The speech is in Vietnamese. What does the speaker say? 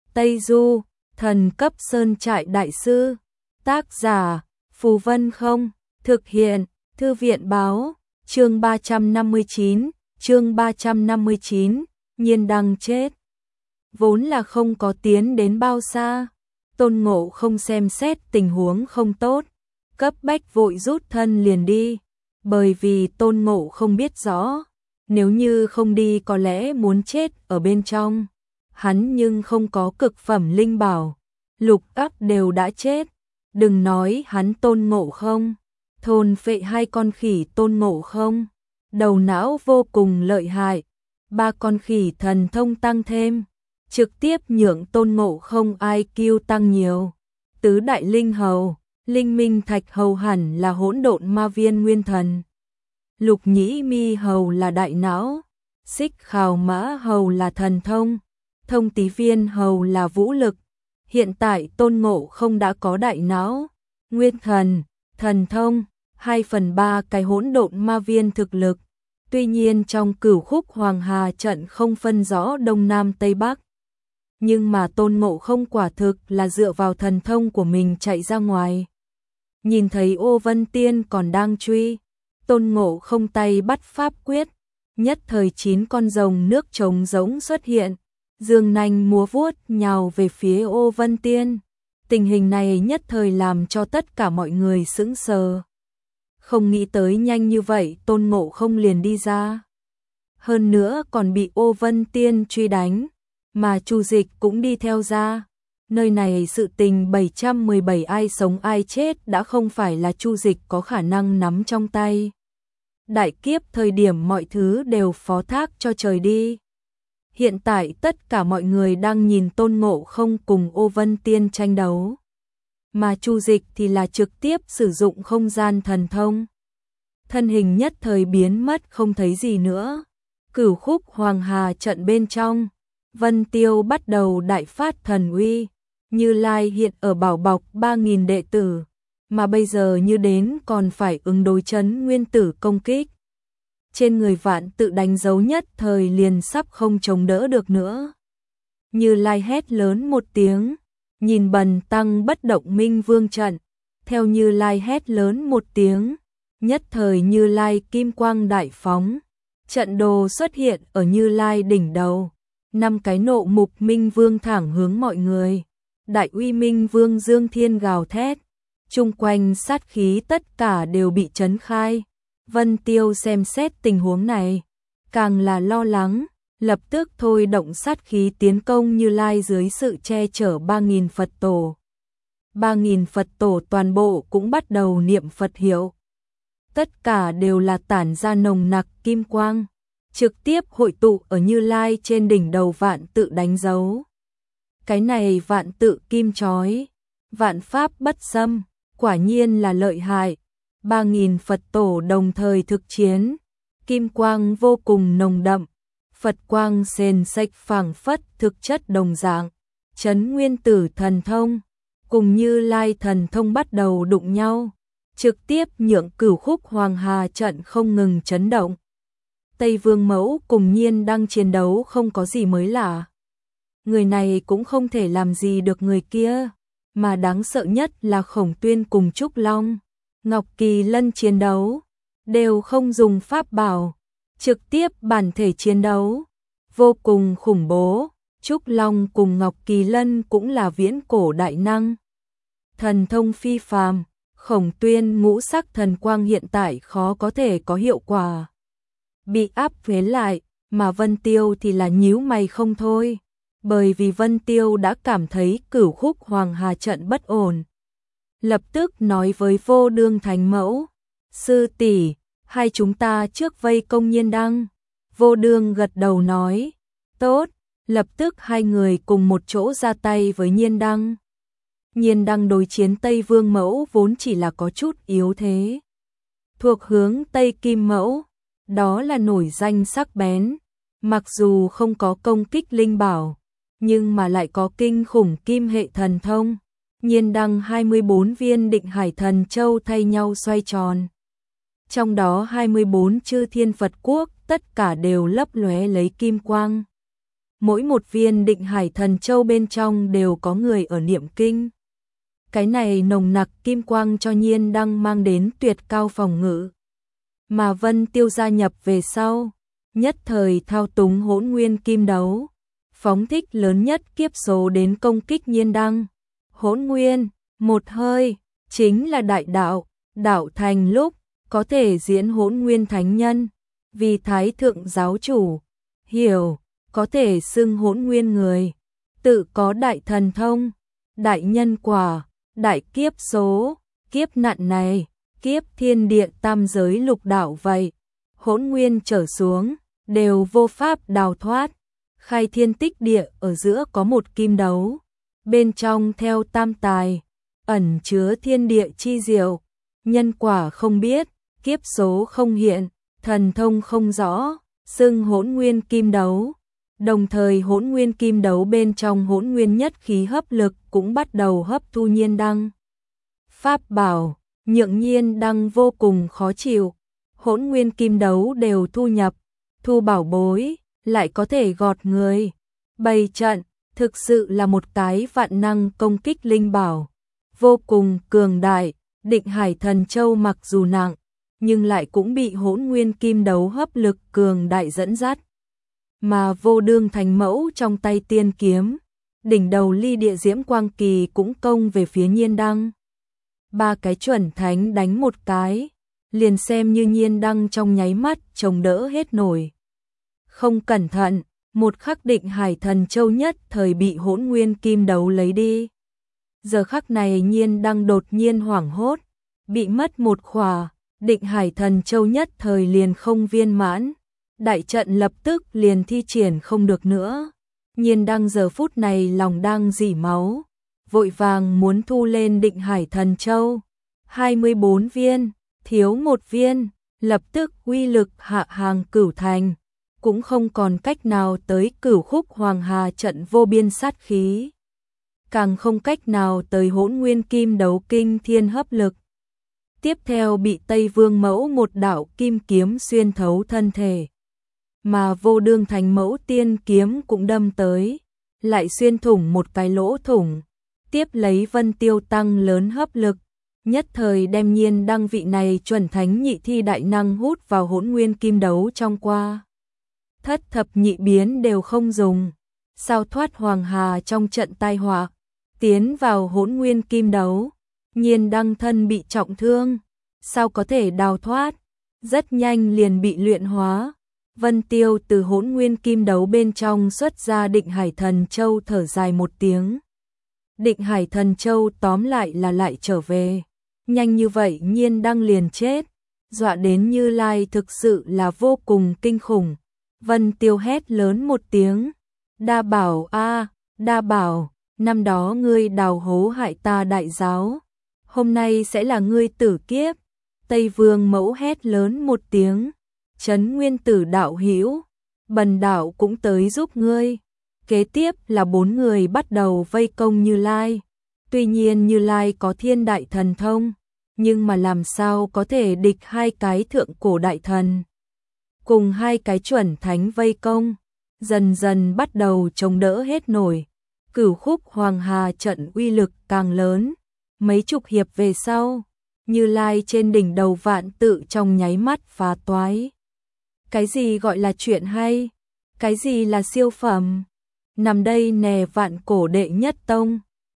Tây Du, thần cấp sơn trại đại sư. Tác giả, Phù Vân Không. Thực hiện, Thư viện báo. Chương 359, Nhiên Đăng chết. Vốn là không có tiến đến bao xa, Tôn Ngộ không xem xét tình huống không tốt, cấp bách vội rút thân liền đi, bởi vì Tôn Ngộ không biết rõ, nếu như không đi có lẽ muốn chết ở bên trong. Hắn nhưng không có cực phẩm linh bảo, lục ác đều đã chết, đừng nói hắn Tôn Ngộ không, thôn phệ hai con khỉ Tôn Ngộ không, đầu não vô cùng lợi hại, ba con khỉ thần thông tăng thêm, trực tiếp nhượng Tôn Ngộ không IQ tăng nhiều. Tứ đại linh hầu, Linh Minh Thạch hầu hẳn là hỗn độn ma viên nguyên thần, Lục Nhĩ Mi hầu là đại não, Xích Khảo Mã hầu là thần thông, Thông Tí Viên hầu là vũ lực. Hiện tại Tôn Ngộ không đã có đại não, nguyên thần, thần thông, 2/3 cái hỗn độn ma viên thực lực. Tuy nhiên trong Cửu Khúc Hoàng Hà trận không phân rõ Đông Nam Tây Bắc. Nhưng mà Tôn Ngộ không quả thực là dựa vào thần thông của mình chạy ra ngoài. Nhìn thấy Ô Vân Tiên còn đang truy, Tôn Ngộ không tay bắt pháp quyết, nhất thời 9 con rồng nước trống rỗng xuất hiện, dương nanh múa vuốt nhào về phía Ô Vân Tiên. Tình hình này nhất thời làm cho tất cả mọi người sững sờ. Không nghĩ tới nhanh như vậy Tôn Ngộ không liền đi ra. Hơn nữa còn bị Ô Vân Tiên truy đánh, mà Chu Dịch cũng đi theo ra. Nơi này sự tình 717 ai sống ai chết đã không phải là Chu Dịch có khả năng nắm trong tay. Đại kiếp thời điểm mọi thứ đều phó thác cho trời đi. Hiện tại tất cả mọi người đang nhìn Tôn Ngộ không cùng Ô Vân Tiên tranh đấu. Mà Chu Dịch thì là trực tiếp sử dụng không gian thần thông. Thân hình nhất thời biến mất không thấy gì nữa. Cửu Khúc Hoàng Hà trận bên trong, Vân Tiêu bắt đầu đại phát thần uy. Như Lai hiện ở bảo bọc 3.000 đệ tử, mà bây giờ như đến còn phải ứng đối chấn nguyên tử công kích. Trên người Vạn Tự đánh dấu nhất thời liền sắp không chống đỡ được nữa. Như Lai hét lớn một tiếng, nhìn bần tăng bất động minh vương trận, theo Như Lai hét lớn một tiếng, nhất thời Như Lai kim quang đại phóng, trận đồ xuất hiện ở Như Lai đỉnh đầu, 5 cái nộ mục minh vương thẳng hướng mọi người. Đại uy minh vương dương thiên gào thét, chung quanh sát khí tất cả đều bị trấn khai. Vân Tiêu xem xét tình huống này, càng là lo lắng, lập tức thôi động sát khí tiến công Như Lai dưới sự che chở 3.000 Phật tổ. 3.000 Phật tổ toàn bộ cũng bắt đầu niệm Phật hiệu. Tất cả đều là tản ra nồng nặc kim quang, trực tiếp hội tụ ở Như Lai trên đỉnh đầu Vạn Tự đánh dấu. Cái này Vạn Tự kim chói, vạn pháp bất xâm, quả nhiên là lợi hại. 3.000 Phật tổ đồng thời thực chiến, kim quang vô cùng nồng đậm, Phật quang sền sạch phảng phất thực chất đồng dạng, chấn nguyên tử thần thông, cùng Như Lai thần thông bắt đầu đụng nhau, trực tiếp nhượng Cửu Khúc Hoàng Hà trận không ngừng chấn động. Tây Vương Mẫu cùng Nhiên đang chiến đấu không có gì mới lạ. Người này cũng không thể làm gì được người kia, mà đáng sợ nhất là Khổng Tuyên cùng Trúc Long, Ngọc Kỳ Lân chiến đấu, đều không dùng pháp bảo, trực tiếp bản thể chiến đấu, vô cùng khủng bố. Trúc Long cùng Ngọc Kỳ Lân cũng là viễn cổ đại năng, thần thông phi phàm. Khổng Tuyên ngũ sắc thần quang hiện tại khó có thể có hiệu quả, bị áp chế lại, mà Vân Tiêu thì là nhíu mày không thôi, bởi vì Vân Tiêu đã cảm thấy Cửu Khúc Hoàng Hà trận bất ổn. Lập tức nói với Vô Đương Thánh Mẫu, sư tỷ, hai chúng ta trước vây công Nhiên Đăng. Vô Đương gật đầu nói, tốt, lập tức hai người cùng một chỗ ra tay với Nhiên Đăng. Nhiên Đăng đối chiến Tây Vương Mẫu vốn chỉ là có chút yếu thế, thuộc hướng Tây Kim Mẫu, đó là nổi danh sắc bén, mặc dù không có công kích linh bảo, nhưng mà lại có kinh khủng kim hệ thần thông. Nhiên Đăng 24 viên Định Hải Thần Châu thay nhau xoay tròn, trong đó 24 chư thiên Phật quốc tất cả đều lấp lóe lấy kim quang. mỗi một viên Định Hải Thần Châu bên trong đều có người ở niệm kinh. Cái này nồng nặc kim quang cho Nhiên Đăng mang đến tuyệt cao phòng ngự. Mà Vân Tiêu gia nhập về sau, nhất thời thao túng Hỗn Nguyên Kim Đấu, phóng thích lớn nhất kiếp số đến công kích Nhiên Đăng. Hỗn Nguyên, một hơi, chính là đại đạo, đạo thành lúc, có thể diễn Hỗn Nguyên Thánh Nhân, vì Thái Thượng Giáo Chủ, hiểu, có thể xưng Hỗn Nguyên người, tự có đại thần thông, đại nhân quả, đại kiếp số, kiếp nạn này, kiếp thiên địa tam giới lục đạo vậy, Hỗn Nguyên trở xuống, đều vô pháp đào thoát. Khai thiên tích địa ở giữa có một kim đấu, bên trong theo tam tài, ẩn chứa thiên địa chi diệu, nhân quả không biết, kiếp số không hiện, thần thông không rõ, xưng Hỗn Nguyên Kim Đấu. Đồng thời Hỗn Nguyên Kim Đấu bên trong Hỗn Nguyên nhất khí hấp lực cũng bắt đầu hấp thu Nhiên Đăng. Pháp bảo, nhượng Nhiên Đăng vô cùng khó chịu, Hỗn Nguyên Kim Đấu đều thu nhập, thu bảo bối, lại có thể gọt người, bày trận, thực sự là một cái vạn năng công kích linh bảo, vô cùng cường đại. Định Hải Thần Châu mặc dù nặng, nhưng lại cũng bị Hỗn Nguyên Kim Đấu hấp lực cường đại dẫn dắt. Mà Vô Đương Thành Mẫu trong tay tiên kiếm, đỉnh đầu ly địa diễm quang kỳ cũng công về phía Nhiên Đăng. Ba cái chuẩn thánh đánh một cái, liền xem như Nhiên Đăng trong nháy mắt chống đỡ hết nổi. Không cẩn thận, một khắc Định Hải Thần Châu nhất thời bị Hỗn Nguyên Kim Đấu lấy đi. Giờ khắc này Nhiên Đăng đột nhiên hoảng hốt, bị mất một khỏa, Định Hải Thần Châu nhất thời liền không viên mãn, đại trận lập tức liền thi triển không được nữa. Nhiên Đăng giờ phút này lòng đang rỉ máu, vội vàng muốn thu lên Định Hải Thần Châu. 24 viên, thiếu một viên, lập tức uy lực hạ hàng cửu thành, cũng không còn cách nào tới Cửu Khúc Hoàng Hà trận vô biên sát khí, càng không cách nào tới Hỗn Nguyên Kim Đấu kinh thiên hấp lực. Tiếp theo bị Tây Vương Mẫu một đạo kim kiếm xuyên thấu thân thể, mà Vô Đương Thành Mẫu tiên kiếm cũng đâm tới, lại xuyên thủng một cái lỗ thủng, tiếp lấy Vân Tiêu tăng lớn hấp lực, nhất thời đem Nhiên Đăng vị này chuẩn thánh nhị thi đại năng hút vào Hỗn Nguyên Kim Đấu trong qua. Thất thập nhị biến đều không dùng, sao thoát Hoàng Hà trong trận tai họa, tiến vào Hỗn Nguyên Kim Đấu. Nhiên Đăng thân bị trọng thương, sao có thể đào thoát, rất nhanh liền bị luyện hóa. Vân Tiêu từ Hỗn Nguyên Kim Đấu bên trong xuất ra Định Hải Thần Châu, thở dài một tiếng. Định Hải Thần Châu tóm lại là lại trở về, nhanh như vậy Nhiên Đăng liền chết, dọa đến Như Lai thực sự là vô cùng kinh khủng. Vân Tiêu hét lớn một tiếng, đa bảo a, đa bảo, năm đó ngươi đào hố hại ta đại giáo, hôm nay sẽ là ngươi tử kiếp. Tây Vương Mẫu hét lớn một tiếng, Trấn Nguyên Tử đạo hữu, Bần đạo cũng tới giúp ngươi. Kế tiếp là 4 người bắt đầu vây công Như Lai. Tuy nhiên Như Lai có thiên đại thần thông, nhưng mà làm sao có thể địch hai cái thượng cổ đại thần, cùng hai cái chuẩn thánh vây công, dần dần bắt đầu chống đỡ hết nổi. Cửu Khúc Hoàng Hà trận uy lực càng lớn, mấy chục hiệp về sau, Như Lai trên đỉnh đầu vạn tự trong nháy mắt phá toái. Cái gì gọi là chuyện hay? Cái gì là siêu phẩm? Nằm đây nè vạn cổ đệ nhất tông.